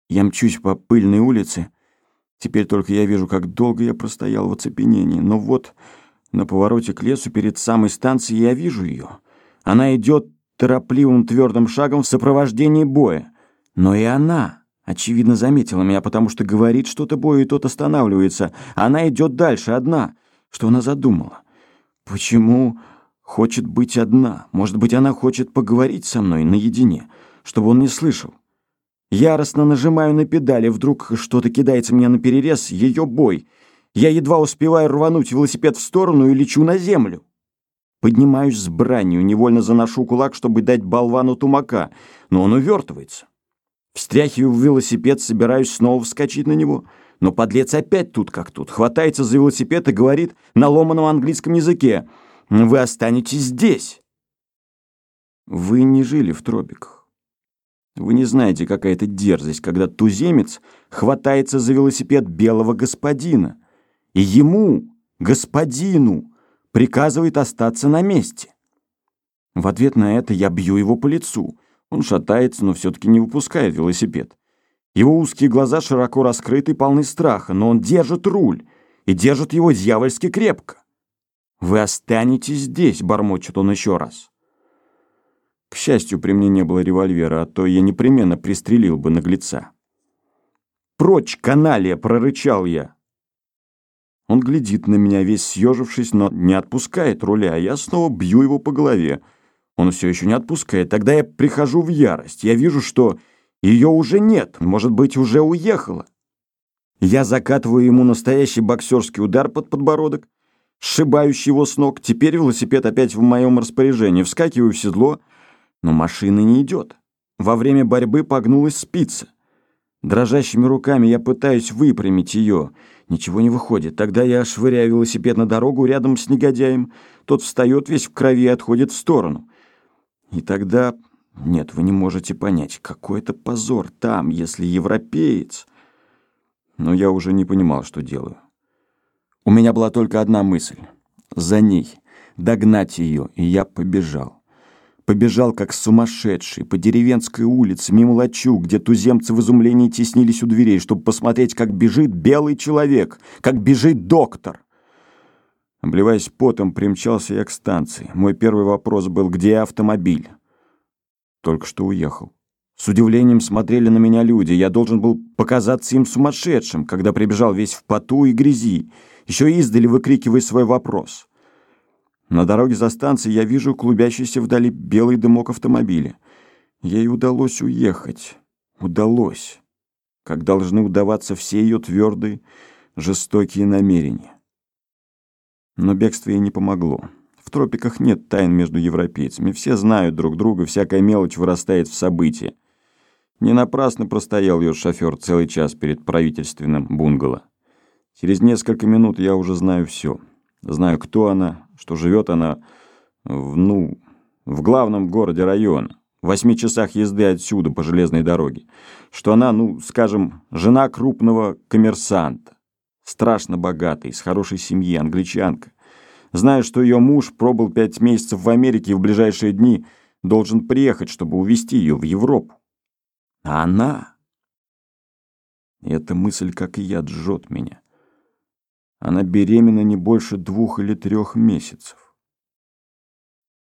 Я мчусь по пыльной улице. Теперь только я вижу, как долго я простоял в оцепенении. Но вот на повороте к лесу перед самой станцией я вижу ее. Она идет торопливым твердым шагом в сопровождении Боя. Но и она, очевидно, заметила меня, потому что говорит что-то Бою, и тот останавливается. Она идет дальше, одна. Что она задумала? Почему хочет быть одна? Может быть, она хочет поговорить со мной наедине, чтобы он не слышал? Яростно нажимаю на педали, вдруг что-то кидается мне наперерез, ее Бой. Я едва успеваю рвануть велосипед в сторону и лечу на землю. Поднимаюсь с бранью, невольно заношу кулак, чтобы дать болвану тумака, но он увертывается. Встряхиваю велосипед, собираюсь снова вскочить на него, но подлец опять тут как тут, хватается за велосипед и говорит на ломаном английском языке: «Вы останетесь здесь». Вы не жили в тропиках. Вы не знаете, какая это дерзость, когда туземец хватается за велосипед белого господина, и ему, господину, приказывает остаться на месте. В ответ на это я бью его по лицу. Он шатается, но все-таки не выпускает велосипед. Его узкие глаза широко раскрыты и полны страха, но он держит руль, и держит его дьявольски крепко. «Вы останетесь здесь», — бормочет он еще раз. К счастью, при мне не было револьвера, а то я непременно пристрелил бы наглеца. «Прочь, каналья!» — прорычал я. Он глядит на меня, весь съежившись, но не отпускает руля, а я снова бью его по голове. Он все еще не отпускает. Тогда я прихожу в ярость. Я вижу, что ее уже нет, может быть, уже уехала. Я закатываю ему настоящий боксерский удар под подбородок, сшибающий его с ног. Теперь велосипед опять в моем распоряжении. Вскакиваю в седло, но машина не идет. Во время борьбы погнулась спица. Дрожащими руками я пытаюсь выпрямить ее. Ничего не выходит. Тогда я швыряю велосипед на дорогу рядом с негодяем. Тот встает весь в крови и отходит в сторону. И тогда... Нет, вы не можете понять, какой это позор там, если европеец. Но я уже не понимал, что делаю. У меня была только одна мысль. За ней. Догнать ее. И я побежал. Побежал, как сумасшедший, по деревенской улице, мимо лачуг, где туземцы в изумлении теснились у дверей, чтобы посмотреть, как бежит белый человек, как бежит доктор. Обливаясь потом, примчался я к станции. Мой первый вопрос был: где автомобиль? Только что уехал. С удивлением смотрели на меня люди. Я должен был показаться им сумасшедшим, когда прибежал весь в поту и грязи, еще издали выкрикивая свой вопрос. На дороге за станцией я вижу клубящийся вдали белый дымок автомобиля. Ей удалось уехать. Удалось. Как должны удаваться все ее твердые, жестокие намерения. Но бегство ей не помогло. В тропиках нет тайн между европейцами. Все знают друг друга, всякая мелочь вырастает в события. Не напрасно простоял ее шофер целый час перед правительственным бунгало. Через несколько минут я уже знаю все. Знаю, кто она, что живет она в главном городе района, в 8 часах езды отсюда по железной дороге. Что она, скажем, жена крупного коммерсанта, страшно богатой, из хорошей семьи, англичанка. Знаю, что ее муж пробыл 5 месяцев в Америке и в ближайшие дни должен приехать, чтобы увезти ее в Европу. А она... Эта мысль, как и яд, жжет меня. Она беременна не больше 2 или 3 месяцев.